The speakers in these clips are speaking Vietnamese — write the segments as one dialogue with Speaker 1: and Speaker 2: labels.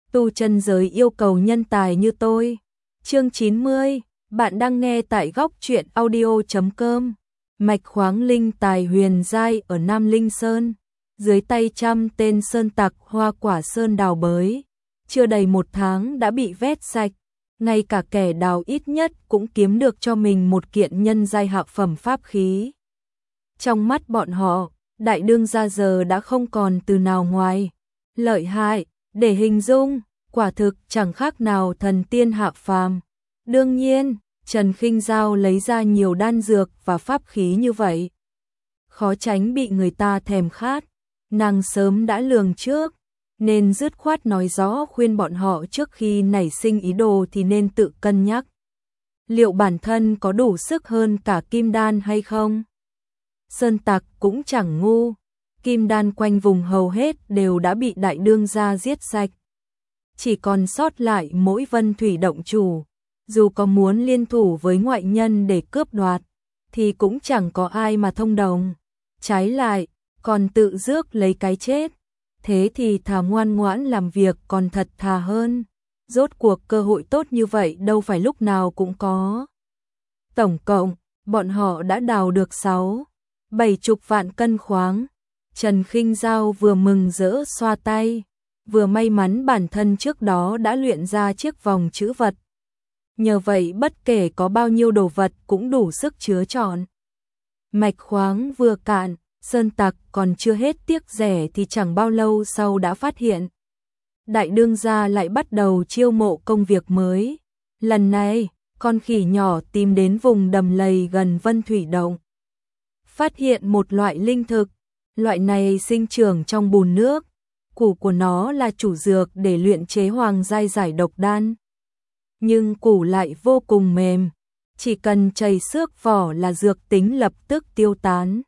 Speaker 1: tu chân giới yêu cầu nhân tài như tôi. Chương 90, bạn đang nghe tại góc truyện audio.com. Mạch khoáng linh tài huyền giai ở Nam Linh Sơn, dưới tay trăm tên sơn tặc Hoa Quả Sơn đào bới, chưa đầy 1 tháng đã bị vét sạch, ngay cả kẻ đào ít nhất cũng kiếm được cho mình một kiện nhân giai hạ phẩm pháp khí. Trong mắt bọn họ, đại đương gia giờ đã không còn từ nào ngoài lợi hại để hình dung, quả thực chẳng khác nào thần tiên hạ phàm. Đương nhiên, Trần Khinh Giao lấy ra nhiều đan dược và pháp khí như vậy, khó tránh bị người ta thèm khát. Nàng sớm đã lường trước, nên dứt khoát nói rõ khuyên bọn họ trước khi nảy sinh ý đồ thì nên tự cân nhắc. Liệu bản thân có đủ sức hơn cả kim đan hay không? Sơn tặc cũng chẳng ngu, kim đan quanh vùng hầu hết đều đã bị đại đương gia giết sạch. Chỉ còn sót lại mỗi Vân Thủy động chủ, dù có muốn liên thủ với ngoại nhân để cướp đoạt, thì cũng chẳng có ai mà thông đồng. Trái lại, còn tự rước lấy cái chết. Thế thì thà ngoan ngoãn làm việc còn thật thà hơn. Rốt cuộc cơ hội tốt như vậy đâu phải lúc nào cũng có. Tổng cộng, bọn họ đã đào được 60-70 vạn cân khoáng. Trần Khinh Giao vừa mừng rỡ xoa tay, vừa may mắn bản thân trước đó đã luyện ra chiếc vòng trữ vật. Nhờ vậy bất kể có bao nhiêu đồ vật cũng đủ sức chứa trọn. Mạch khoáng vừa cạn, sơn tặc còn chưa hết tiếc rẻ thì chẳng bao lâu sau đã phát hiện. Đại đương gia lại bắt đầu chiêu mộ công việc mới. Lần này, con khỉ nhỏ tìm đến vùng đầm lầy gần Vân Thủy Động. Phát hiện một loại linh thực, loại này sinh trưởng trong bùn nước. Củ của nó là chủ dược để luyện chế hoàng giai giải độc đan. Nhưng củ lại vô cùng mềm, chỉ cần chảy xước vỏ là dược tính lập tức tiêu tán.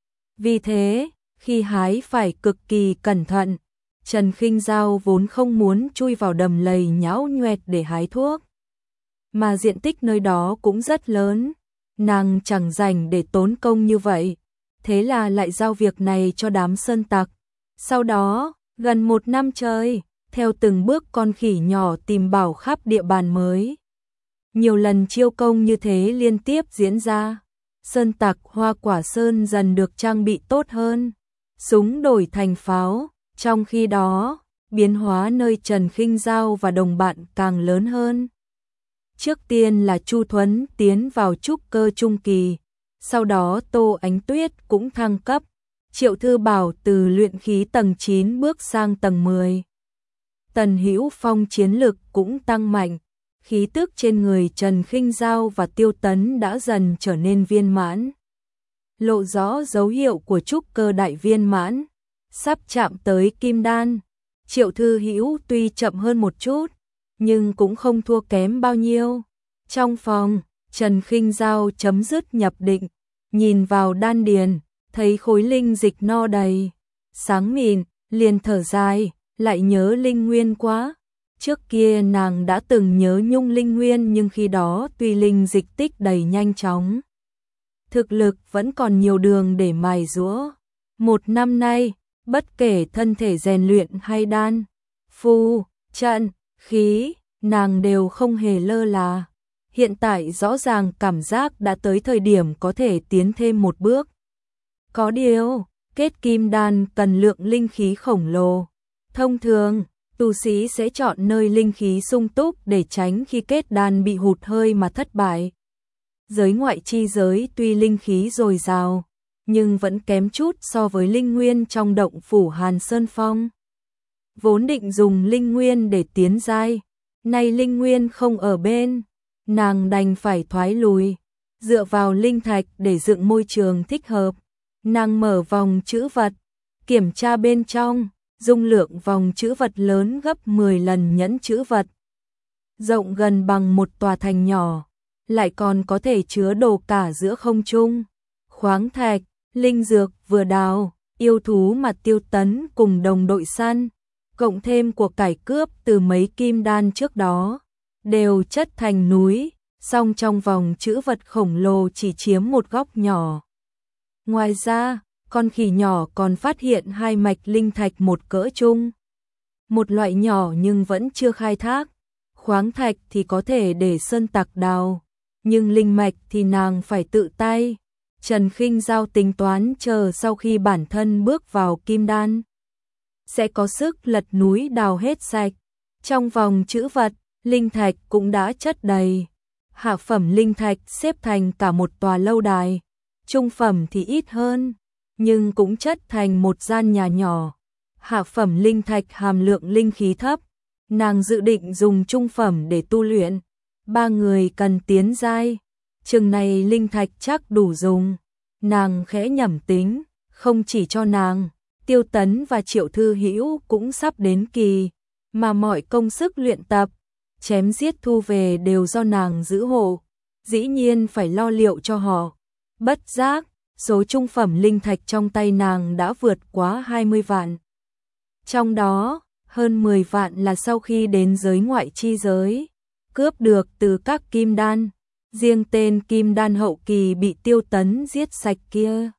Speaker 1: Vì thế, khi hái phải cực kỳ cẩn thận. Trần Khinh Giao vốn không muốn chui vào đầm lầy nhão nhoẹt để hái thuốc, mà diện tích nơi đó cũng rất lớn, nàng chẳng rảnh để tốn công như vậy, thế là lại giao việc này cho đám sơn tặc. Sau đó, gần 1 năm trời, theo từng bước con khỉ nhỏ tìm bảo khắp địa bàn mới. Nhiều lần chiêu công như thế liên tiếp diễn ra. Sơn tặc Hoa Quả Sơn dần được trang bị tốt hơn, súng đổi thành pháo, trong khi đó, biến hóa nơi Trần Khinh Giao và đồng bạn càng lớn hơn. Trước tiên là Chu Thuấn tiến vào trúc cơ trung kỳ, sau đó Tô Ánh Tuyết cũng thăng cấp, Triệu Thư Bảo từ luyện khí tầng 9 bước sang tầng 10. Tần Hữu Phong chiến lực cũng tăng mạnh. Khí tức trên người Trần Khinh Giao và Tiêu Tấn đã dần trở nên viên mãn, lộ rõ dấu hiệu của trúc cơ đại viên mãn, sắp chạm tới kim đan. Triệu Thư Hữu tuy chậm hơn một chút, nhưng cũng không thua kém bao nhiêu. Trong phòng, Trần Khinh Giao chấm dứt nhập định, nhìn vào đan điền, thấy khối linh dịch no đầy, sáng mịn, liền thở dài, lại nhớ linh nguyên quá. Trước kia nàng đã từng nhớ nhung linh nguyên nhưng khi đó tuy linh dịch tích đầy nhanh chóng, thực lực vẫn còn nhiều đường để mài giũa. 1 năm nay, bất kể thân thể rèn luyện hay đan, phù, trận, khí, nàng đều không hề lơ là. Hiện tại rõ ràng cảm giác đã tới thời điểm có thể tiến thêm một bước. Có điều, kết kim đan cần lượng linh khí khổng lồ. Thông thường, tu sĩ sẽ chọn nơi linh khí sung túc để tránh khi kết đan bị hụt hơi mà thất bại. Giới ngoại chi giới tuy linh khí dồi dào, nhưng vẫn kém chút so với linh nguyên trong động phủ Hàn Sơn Phong. Vốn định dùng linh nguyên để tiến giai, nay linh nguyên không ở bên, nàng đành phải thoái lùi, dựa vào linh thạch để dựng môi trường thích hợp. Nàng mở vòng trữ vật, kiểm tra bên trong. Dung lượng vòng trữ vật lớn gấp 10 lần nhẫn trữ vật, rộng gần bằng một tòa thành nhỏ, lại còn có thể chứa đồ cả giữa không trung. Khoáng thạch, linh dược vừa đào, yêu thú mà Tiêu Tấn cùng đồng đội săn, cộng thêm của cải cướp từ mấy kim đan trước đó, đều chất thành núi, song trong vòng trữ vật khổng lồ chỉ chiếm một góc nhỏ. Ngoài ra, con khỉ nhỏ còn phát hiện 2 mạch linh thạch một cỡ chung. một loại nhỏ nhưng vẫn chưa khai thác. Khoáng thạch thì có thể để sơn tặc đào, nhưng linh mạch thì nàng phải tự tay. Trần Khinh Dao tính toán chờ sau khi bản thân bước vào kim đan, sẽ có sức lật núi đào hết sạch. Trong vòng trữ vật, linh thạch cũng đã chất đầy. Hạ phẩm linh thạch xếp thành cả một tòa lâu đài, trung phẩm thì ít hơn, nhưng cũng chất thành một gian nhà nhỏ. Hạ phẩm linh thạch hàm lượng linh khí thấp, nàng dự định dùng trung phẩm để tu luyện. 3 người cần tiến giai, chừng này linh thạch chắc đủ dùng. Nàng khẽ nhẩm tính, không chỉ cho nàng, Tiêu Tấn và Triệu Thư Hữu cũng sắp đến kỳ, mà mọi công sức luyện tập, chém giết thu về đều do nàng giữ hộ, dĩ nhiên phải lo liệu cho họ. Bất giác, số trung phẩm linh thạch trong tay nàng đã vượt quá 20 vạn. Trong đó, hơn 10 vạn là sau khi đến giới ngoại chi giới, cướp được từ các kim đan. Riêng tên kim đan hậu kỳ bị Tiêu Tấn giết sạch kia,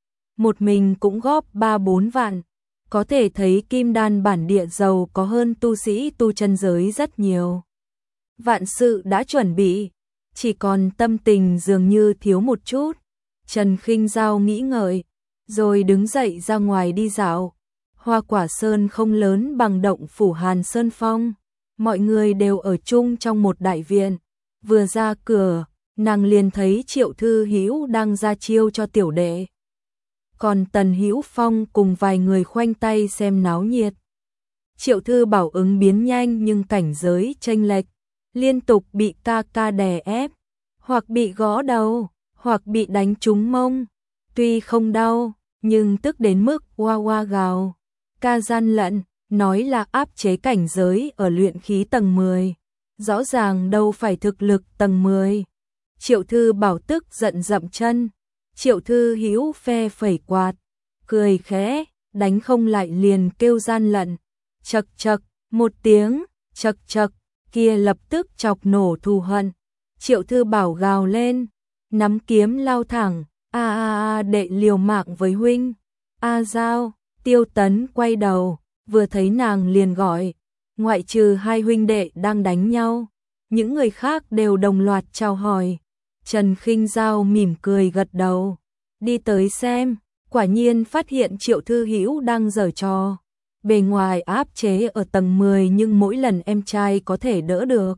Speaker 1: một mình cũng góp 3-4 vạn. Có thể thấy kim đan bản địa giàu có hơn tu sĩ tu chân giới rất nhiều. Vạn sự đã chuẩn bị, chỉ còn tâm tình dường như thiếu một chút. Trần Khinh Dao nghĩ ngợi, rồi đứng dậy ra ngoài đi dạo. Hoa Quả Sơn không lớn bằng động phủ Hàn Sơn Phong, mọi người đều ở chung trong một đại viện. Vừa ra cửa, nàng liền thấy Triệu Thư Hữu đang ra chiêu cho tiểu đệ. Còn Tần Hữu Phong cùng vài người khoanh tay xem náo nhiệt. Triệu Thư Bảo ứng biến nhanh nhưng cảnh giới chênh lệch, liên tục bị ca ca đè ép, hoặc bị gõ đầu, hoặc bị đánh trúng mông. Tuy không đau, nhưng tức đến mức oa oa gào. Ca gian lận, nói là áp chế cảnh giới ở luyện khí tầng 10. Rõ ràng đâu phải thực lực tầng 10. Triệu Thư Bảo tức giận dậm chân. Triệu Thư Hữu phe phẩy quạt, cười khẽ, đánh không lại liền kêu gian lận. Chậc chậc, một tiếng, chậc chậc, kia lập tức chọc nổ thù hận. Triệu Thư Bảo gào lên, nắm kiếm lao thẳng, đệ liều mạng với huynh. Dao, Tiêu Tấn quay đầu, vừa thấy nàng liền gọi, ngoại trừ 2 huynh đệ đang đánh nhau, những người khác đều đồng loạt chào hỏi. Trần Khinh Dao mỉm cười gật đầu, đi tới xem, quả nhiên phát hiện Triệu Thư Hữu đang giở trò. Bề ngoài áp chế ở tầng 10 nhưng mỗi lần em trai có thể đỡ được,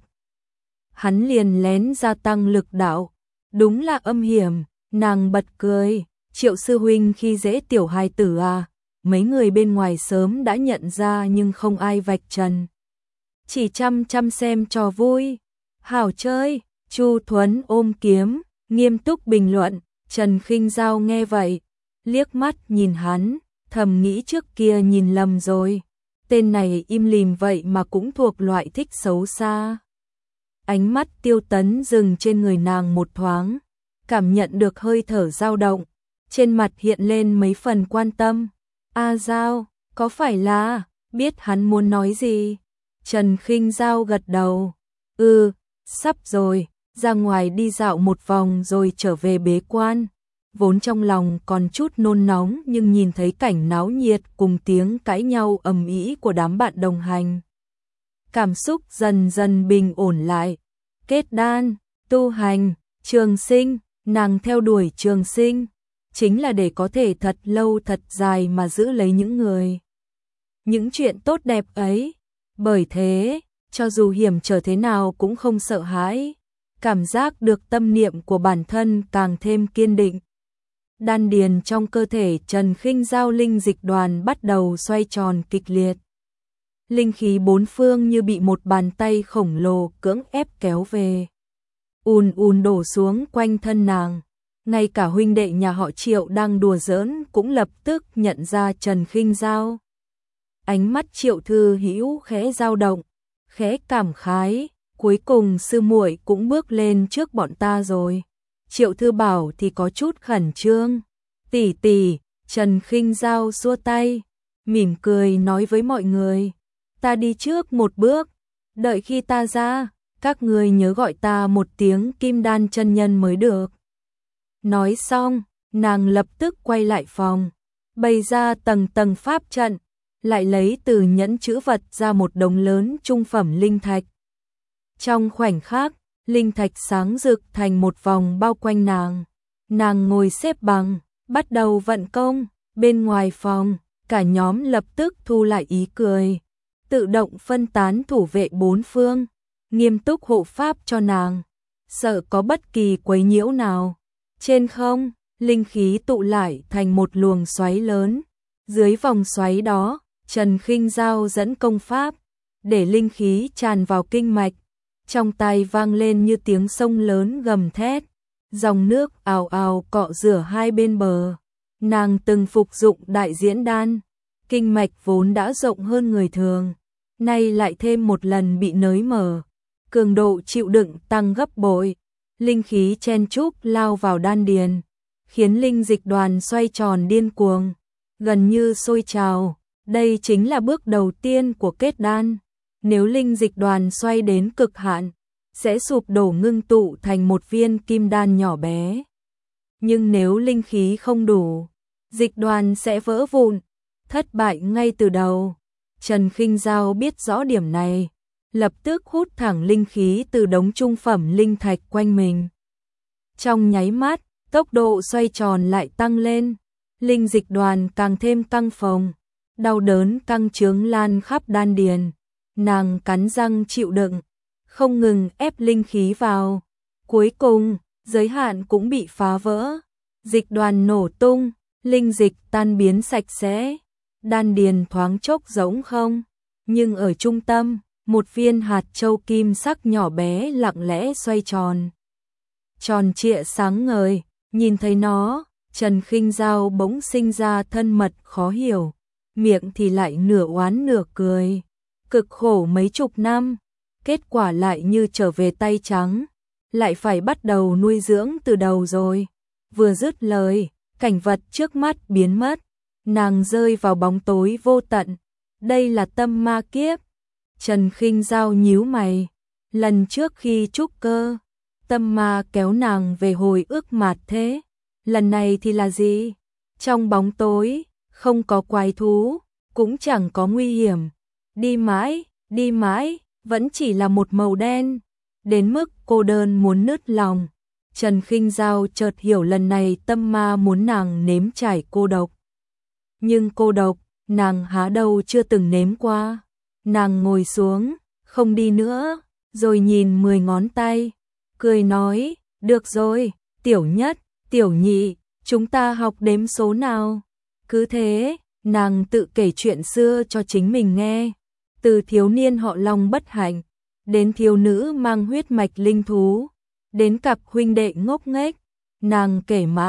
Speaker 1: hắn liền lén gia tăng lực đạo. Đúng là âm hiểm, nàng bật cười, Triệu sư huynh khi dễ tiểu hài tử à. Mấy người bên ngoài sớm đã nhận ra nhưng không ai vạch trần, chỉ chăm xem trò vui. Hảo chơi. Chu Thuấn ôm kiếm, nghiêm túc bình luận. Trần Khinh Dao nghe vậy, liếc mắt nhìn hắn, thầm nghĩ trước kia nhìn lầm rồi. Tên này im lìm vậy mà cũng thuộc loại thích xấu xa. Ánh mắt Tiêu Tấn dừng trên người nàng một thoáng, cảm nhận được hơi thở dao động, trên mặt hiện lên mấy phần quan tâm. Dao, có phải là, biết hắn muốn nói gì? Trần Khinh Dao gật đầu. Sắp rồi, ra ngoài đi dạo một vòng rồi trở về bế quan. Vốn trong lòng còn chút nôn nóng nhưng nhìn thấy cảnh náo nhiệt cùng tiếng cãi nhau ầm ĩ của đám bạn đồng hành, cảm xúc dần dần bình ổn lại. Kết đan, tu hành, trường sinh, nàng theo đuổi trường sinh, chính là để có thể thật lâu thật dài mà giữ lấy những chuyện tốt đẹp ấy. Bởi thế, cho dù hiểm trở thế nào cũng không sợ hãi, cảm giác được tâm niệm của bản thân càng thêm kiên định. Đan điền trong cơ thể Trần Khinh Dao linh dịch đoàn bắt đầu xoay tròn kịch liệt. Linh khí bốn phương như bị một bàn tay khổng lồ cưỡng ép kéo về, ùn đổ xuống quanh thân nàng. Ngay cả huynh đệ nhà họ Triệu đang đùa giỡn cũng lập tức nhận ra Trần Khinh Dao. Ánh mắt Triệu Thư Hữu khẽ dao động, khẽ cảm khái, cuối cùng sư muội cũng bước lên trước bọn ta rồi. Triệu Thư Bảo thì có chút khẩn trương. Tỷ tỷ, Trần Khinh Dao xua tay, mỉm cười nói với mọi người, ta đi trước một bước, đợi khi ta ra, các người nhớ gọi ta một tiếng Kim Đan chân nhân mới được. Nói xong, nàng lập tức quay lại phòng, bày ra tầng tầng pháp trận, lại lấy từ nhẫn chữ vật ra một đống lớn trung phẩm linh thạch. Trong khoảnh khắc, linh thạch sáng rực thành một vòng bao quanh nàng. Nàng ngồi xếp bằng, bắt đầu vận công. Bên ngoài phòng, cả nhóm lập tức thu lại ý cười, tự động phân tán thủ vệ bốn phương, nghiêm túc hộ pháp cho nàng, sợ có bất kỳ quấy nhiễu nào. Trên không, linh khí tụ lại thành một luồng xoáy lớn. Dưới vòng xoáy đó, Trần Khinh Dao dẫn công pháp, để linh khí tràn vào kinh mạch. Trong tai vang lên như tiếng sông lớn gầm thét, dòng nước ào ào cọ rửa hai bên bờ. Nàng từng phục dụng đại diễn đan, kinh mạch vốn đã rộng hơn người thường, nay lại thêm một lần bị nới mở, cường độ chịu đựng tăng gấp bội, linh khí chen chúc lao vào đan điền, khiến linh dịch đoàn xoay tròn điên cuồng, gần như sôi trào. Đây chính là bước đầu tiên của kết đan. Nếu linh dịch đoàn xoay đến cực hạn, sẽ sụp đổ ngưng tụ thành một viên kim đan nhỏ bé. Nhưng nếu linh khí không đủ, dịch đoàn sẽ vỡ vụn, thất bại ngay từ đầu. Trần Khinh Dao biết rõ điểm này, lập tức hút thẳng linh khí từ đống trung phẩm linh thạch quanh mình. Trong nháy mắt, tốc độ xoay tròn lại tăng lên, linh dịch đoàn càng thêm căng phồng, đau đớn căng chướng lan khắp đan điền. Nàng cắn răng chịu đựng, không ngừng ép linh khí vào. Cuối cùng, giới hạn cũng bị phá vỡ, dịch đoàn nổ tung, linh dịch tan biến sạch sẽ, đan điền thoáng chốc rỗng không. Nhưng ở trung tâm, một viên hạt châu kim sắc nhỏ bé lặng lẽ xoay tròn. Tròn trịa sáng ngời, nhìn thấy nó, Trần Khinh Dao bỗng sinh ra thân mật khó hiểu, miệng thì lại nửa oán nửa cười. Cực khổ mấy chục năm, kết quả lại như trở về tay trắng, lại phải bắt đầu nuôi dưỡng từ đầu rồi. Vừa dứt lời, cảnh vật trước mắt biến mất, nàng rơi vào bóng tối vô tận. Đây là tâm ma kiếp. Trần Khinh Dao nhíu mày, lần trước khi trúc cơ, tâm ma kéo nàng về hồi ức mạt thế, lần này thì là gì? Trong bóng tối, không có quái thú, cũng chẳng có nguy hiểm. Đi mãi, vẫn chỉ là một màu đen, đến mức cô đơn muốn nứt lòng. Trần Khinh Dao chợt hiểu lần này tâm ma muốn nàng nếm trải cô độc. Nhưng cô độc, nàng há đâu chưa từng nếm qua. Nàng ngồi xuống, không đi nữa, rồi nhìn 10 ngón tay, cười nói, được rồi, tiểu nhất, tiểu nhị, chúng ta học đếm số nào. Cứ thế, nàng tự kể chuyện xưa cho chính mình nghe. Từ thiếu niên họ Long bất hạnh, đến thiếu nữ mang huyết mạch linh thú, đến cặp huynh đệ ngốc nghếch, nàng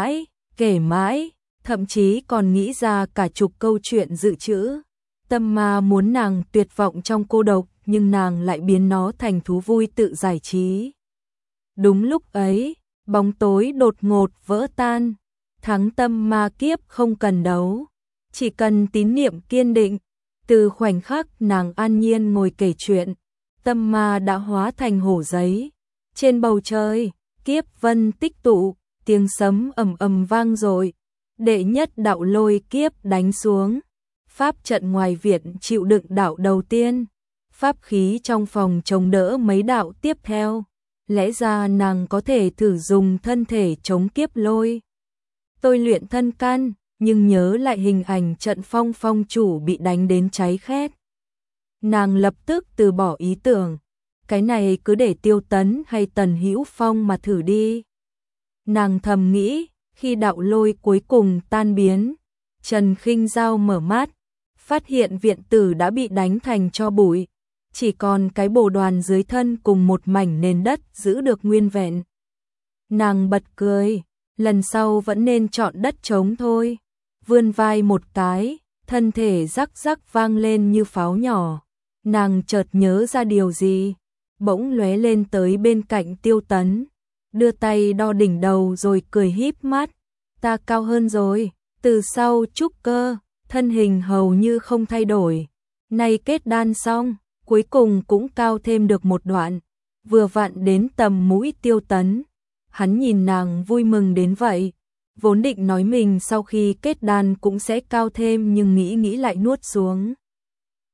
Speaker 1: kể mãi, thậm chí còn nghĩ ra cả chục câu chuyện dự trữ. Tâm ma muốn nàng tuyệt vọng trong cô độc, nhưng nàng lại biến nó thành thú vui tự giải trí. Đúng lúc ấy, bóng tối đột ngột vỡ tan, thắng tâm ma kiếp không cần đấu, chỉ cần tín niệm kiên định. Từ khoảnh khắc nàng an nhiên ngồi kể chuyện, tâm ma đã hóa thành hổ giấy. Trên bầu trời, kiếp vân tích tụ, tiếng sấm ầm ầm vang dội. Đệ nhất đạo lôi kiếp đánh xuống. Pháp trận ngoài viện chịu đựng đạo đầu tiên. Pháp khí trong phòng chống đỡ mấy đạo tiếp theo. Lẽ ra nàng có thể thử dùng thân thể chống kiếp lôi. Tôi luyện thân căn, nhưng nhớ lại hình ảnh trận phong phong chủ bị đánh đến cháy khét. Nàng lập tức từ bỏ ý tưởng, cái này cứ để Tiêu Tấn hay Tần Hữu Phong mà thử đi. Nàng thầm nghĩ, khi đạo lôi cuối cùng tan biến, Trần Khinh Dao mở mắt, phát hiện viện tử đã bị đánh thành tro bụi, chỉ còn cái bồ đoàn dưới thân cùng một mảnh nền đất giữ được nguyên vẹn. Nàng bật cười, lần sau vẫn nên chọn đất trống thôi. Vươn vai một cái, thân thể rắc rắc vang lên như pháo nhỏ. Nàng chợt nhớ ra điều gì, bỗng lóe lên tới bên cạnh Tiêu Tấn, đưa tay đo đỉnh đầu rồi cười híp mắt. Ta cao hơn rồi, từ sau trúc cơ, thân hình hầu như không thay đổi. Nay kết đan xong, cuối cùng cũng cao thêm được một đoạn, vừa vặn đến tầm mũi Tiêu Tấn. Hắn nhìn nàng vui mừng đến vậy. Vốn định nói mình sau khi kết đan cũng sẽ cao thêm, nhưng nghĩ lại nuốt xuống.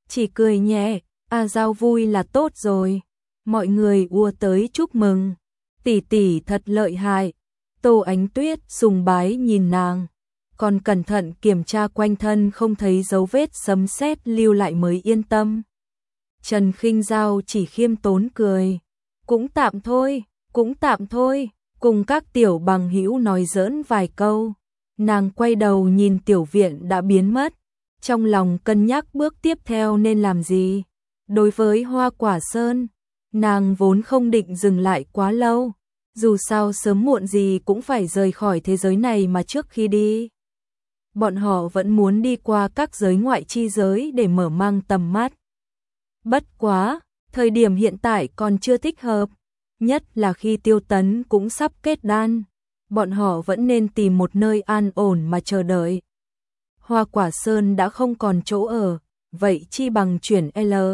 Speaker 1: chỉ cười nhẹ, Giao vui là tốt rồi. Mọi người ùa tới chúc mừng. Tỷ tỷ thật lợi hại. Tô Ánh Tuyết sùng bái nhìn nàng, còn cẩn thận kiểm tra quanh thân không thấy dấu vết sấm sét lưu lại mới yên tâm. Trần Khinh Giao chỉ khiêm tốn cười, cũng tạm thôi, cũng tạm thôi, cùng các tiểu bằng hữu nói giỡn vài câu. Nàng quay đầu nhìn tiểu viện đã biến mất, trong lòng cân nhắc bước tiếp theo nên làm gì. Đối với Hoa Quả Sơn, nàng vốn không định dừng lại quá lâu, dù sao sớm muộn gì cũng phải rời khỏi thế giới này mà trước khi đi. Bọn họ vẫn muốn đi qua các giới ngoại chi giới để mở mang tầm mắt. Bất quá, thời điểm hiện tại còn chưa thích hợp, nhất là khi Tiêu Tấn cũng sắp kết đan, bọn họ vẫn nên tìm một nơi an ổn mà chờ đợi. Hoa Quả Sơn đã không còn chỗ ở, vậy chi bằng chuyển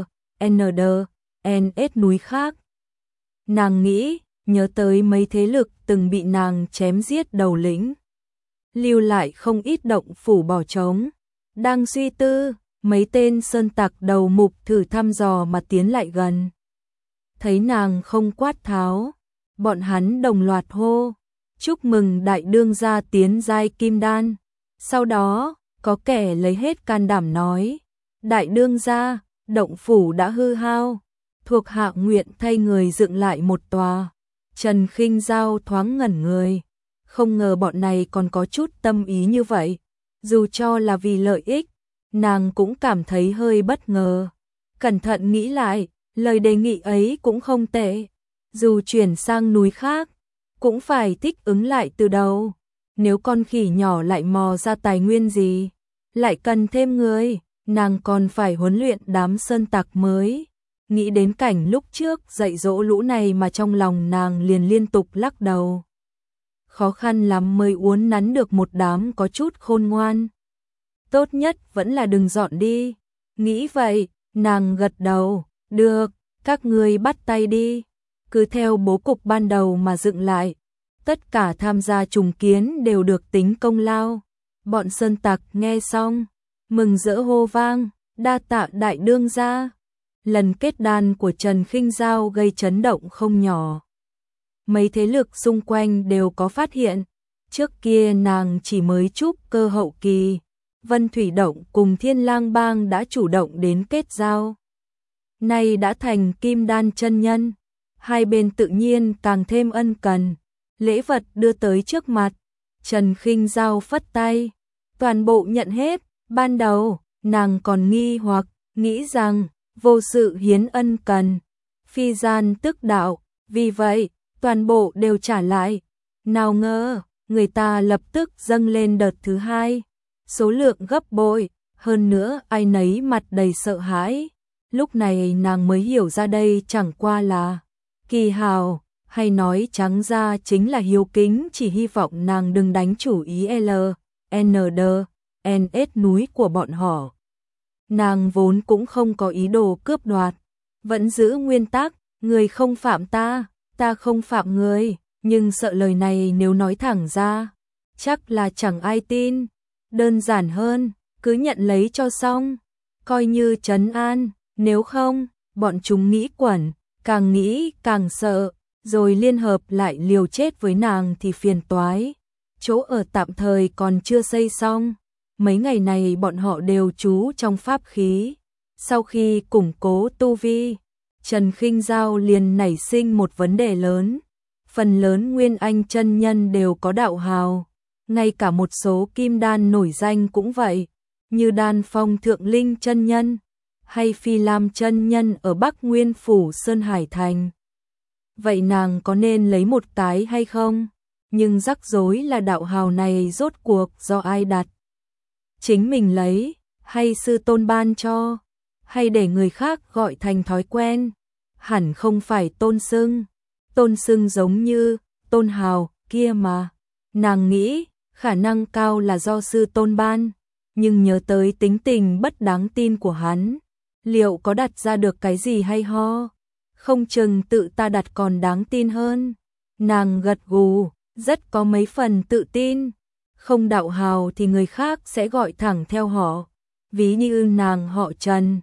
Speaker 1: LND núi khác. Nàng nghĩ, nhớ tới mấy thế lực từng bị nàng chém giết đầu lĩnh, lưu lại không ít động phủ bỏ trống. Đang suy tư, mấy tên sơn tặc đầu mục thử thăm dò mà tiến lại gần. Thấy nàng không quát tháo, bọn hắn đồng loạt hô, chúc mừng đại đương gia tiến giai kim đan. Sau đó, có kẻ lấy hết can đảm nói, đại đương gia, động phủ đã hư hao, thuộc hạ nguyện thay người dựng lại một tòa. Trần Khinh Giao thoáng ngẩn người, không ngờ bọn này còn có chút tâm ý như vậy, dù cho là vì lợi ích, nàng cũng cảm thấy hơi bất ngờ. Cẩn thận nghĩ lại, lời đề nghị ấy cũng không tệ, dù chuyển sang núi khác, cũng phải thích ứng lại từ đầu. Nếu con khỉ nhỏ lại mò ra tài nguyên gì, lại cần thêm người, nàng còn phải huấn luyện đám sơn tặc mới. Nghĩ đến cảnh lúc trước dạy dỗ lũ này mà trong lòng nàng liền liên tục lắc đầu. Khó khăn lắm mới uốn nắn được một đám có chút khôn ngoan. Tốt nhất vẫn là đừng dọn đi. Nghĩ vậy, nàng gật đầu, được, các ngươi bắt tay đi. Cứ theo bố cục ban đầu mà dựng lại. Tất cả tham gia trùng kiến đều được tính công lao. Bọn sơn tặc nghe xong, mừng rỡ hô vang, đa tạ đại đương gia. Lần kết đan của Trần Khinh Giao gây chấn động không nhỏ. Mấy thế lực xung quanh đều có phát hiện. Trước kia nàng chỉ mới trúc cơ hậu kỳ, Vân Thủy Động cùng Thiên Lang Bang đã chủ động đến kết giao. Nay đã thành kim đan chân nhân, hai bên tự nhiên càng thêm ân cần. Lễ vật đưa tới trước mặt, Trần Khinh Giao phất tay, toàn bộ nhận hết. Ban đầu, nàng còn nghi hoặc, nghĩ rằng vô sự hiến ân cần, phi gian tức đạo, vì vậy, toàn bộ đều trả lại. Nào ngờ, người ta lập tức dâng lên đợt thứ hai, số lượng gấp bội, hơn nữa ai nấy mặt đầy sợ hãi. Lúc này nàng mới hiểu ra đây chẳng qua là kỳ hào, hay nói trắng ra chính là hiếu kính, chỉ hy vọng nàng đừng đánh chủ ý LND núi của bọn họ. Nàng vốn cũng không có ý đồ cướp đoạt, vẫn giữ nguyên tắc, người không phạm ta, ta không phạm người, nhưng sợ lời này nếu nói thẳng ra, chắc là chẳng ai tin. Đơn giản hơn, cứ nhận lấy cho xong, coi như trấn an, nếu không, bọn chúng nghĩ quẩn, càng nghĩ càng sợ, rồi liên hợp lại liều chết với nàng thì phiền toái. Chỗ ở tạm thời còn chưa xây xong. Mấy ngày này bọn họ đều trú trong pháp khí. Sau khi củng cố tu vi, Trần Khinh Giao liền nảy sinh một vấn đề lớn. Phần lớn Nguyên Anh chân nhân đều có đạo hào, ngay cả một số kim đan nổi danh cũng vậy, như Đan Phong Thượng Linh chân nhân hay Phi Lam chân nhân ở Bắc Nguyên phủ Sơn Hải Thành. Vậy nàng có nên lấy một cái hay không? Nhưng rắc rối là đạo hào này rốt cuộc do ai đặt? Chính mình lấy, hay sư tôn ban cho, hay để người khác gọi thành thói quen? Hẳn không phải tôn xưng giống như tôn hào kia mà. Nàng nghĩ khả năng cao là do sư tôn ban, nhưng nhớ tới tính tình bất đáng tin của hắn, liệu có đặt ra được cái gì hay ho? Không chừng tự ta đặt còn đáng tin hơn. Nàng gật gù, rất có mấy phần tự tin. Không đạo hào thì người khác sẽ gọi thẳng theo họ. Ví như nàng họ Trần,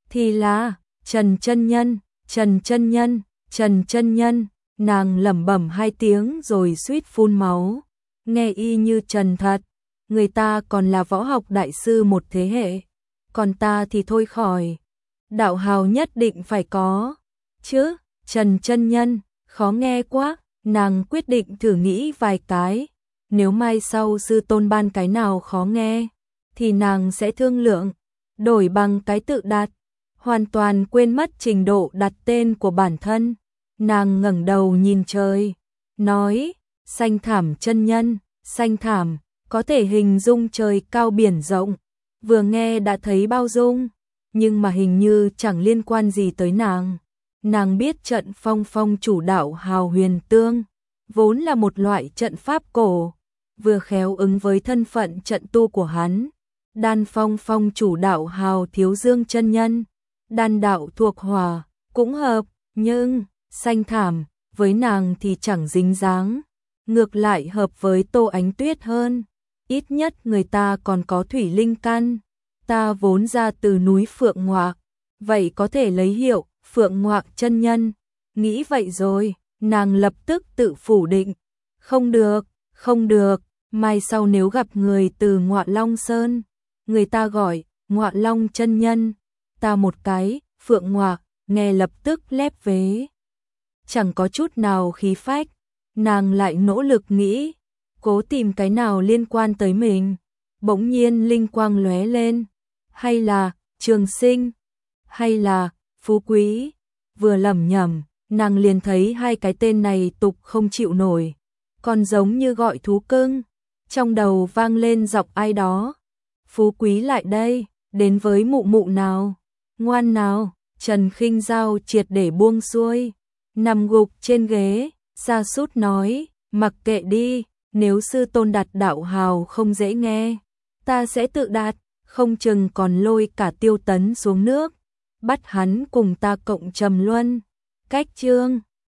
Speaker 1: thì là Trần chân nhân, Trần chân nhân, Trần chân nhân, nàng lẩm bẩm 2 tiếng rồi suýt phun máu. Nghe y như Trần thật, người ta còn là võ học đại sư một thế hệ, còn ta thì thôi khỏi. Đạo hào nhất định phải có chứ, Trần chân nhân, khó nghe quá. Nàng quyết định thử nghĩ vài cái, nếu mai sau sư tôn ban cái nào khó nghe thì nàng sẽ thương lượng, đổi bằng cái tự đặt. Hoàn toàn quên mất trình độ đặt tên của bản thân. Nàng ngẩng đầu nhìn trời, nói, xanh thảm chân nhân, xanh thảm, có thể hình dung trời cao biển rộng. Vừa nghe đã thấy bao dung, nhưng mà hình như chẳng liên quan gì tới nàng. Nàng biết trận phong phong chủ đạo hào huyền tương, vốn là một loại trận pháp cổ, vừa khéo ứng với thân phận trận tu của hắn. Đan phong phong chủ đạo hào thiếu dương chân nhân, đan đạo thuộc hỏa, cũng hợp, nhưng xanh thảm, với nàng thì chẳng dính dáng. Ngược lại hợp với Tô Ánh Tuyết hơn, ít nhất người ta còn có thủy linh căn. Ta vốn ra từ núi Phượng Ngoạc, vậy có thể lấy hiệu Phượng Ngoạc chân nhân. Nghĩ vậy rồi, nàng lập tức tự phủ định. Không được, không được, mai sau nếu gặp người từ Ngọa Long Sơn, người ta gọi Ngọa Long chân nhân, ta một cái Phượng Ngoạc, nghe lập tức lép vế. Chẳng có chút nào khí phách, nàng lại nỗ lực nghĩ, cố tìm cái nào liên quan tới mình. Bỗng nhiên linh quang lóe lên, hay là Trường Sinh, hay là Phú Quý. Vừa lẩm nhẩm, nàng liền thấy 2 cái tên này tục không chịu nổi, còn giống như gọi thú cưng. Trong đầu vang lên giọng ai đó, Phú Quý lại đây, đến với mụ mụ nào, ngoan nào. Trần Khinh Giao triệt để buông xuôi, nằm gục trên ghế, sa sút nói, mặc kệ đi, nếu sư tôn đặt đạo hào không dễ nghe, ta sẽ tự đặt, không chừng còn lôi cả Tiêu Tấn xuống nước, bắt hắn cùng ta cộng trầm luân. Cách chương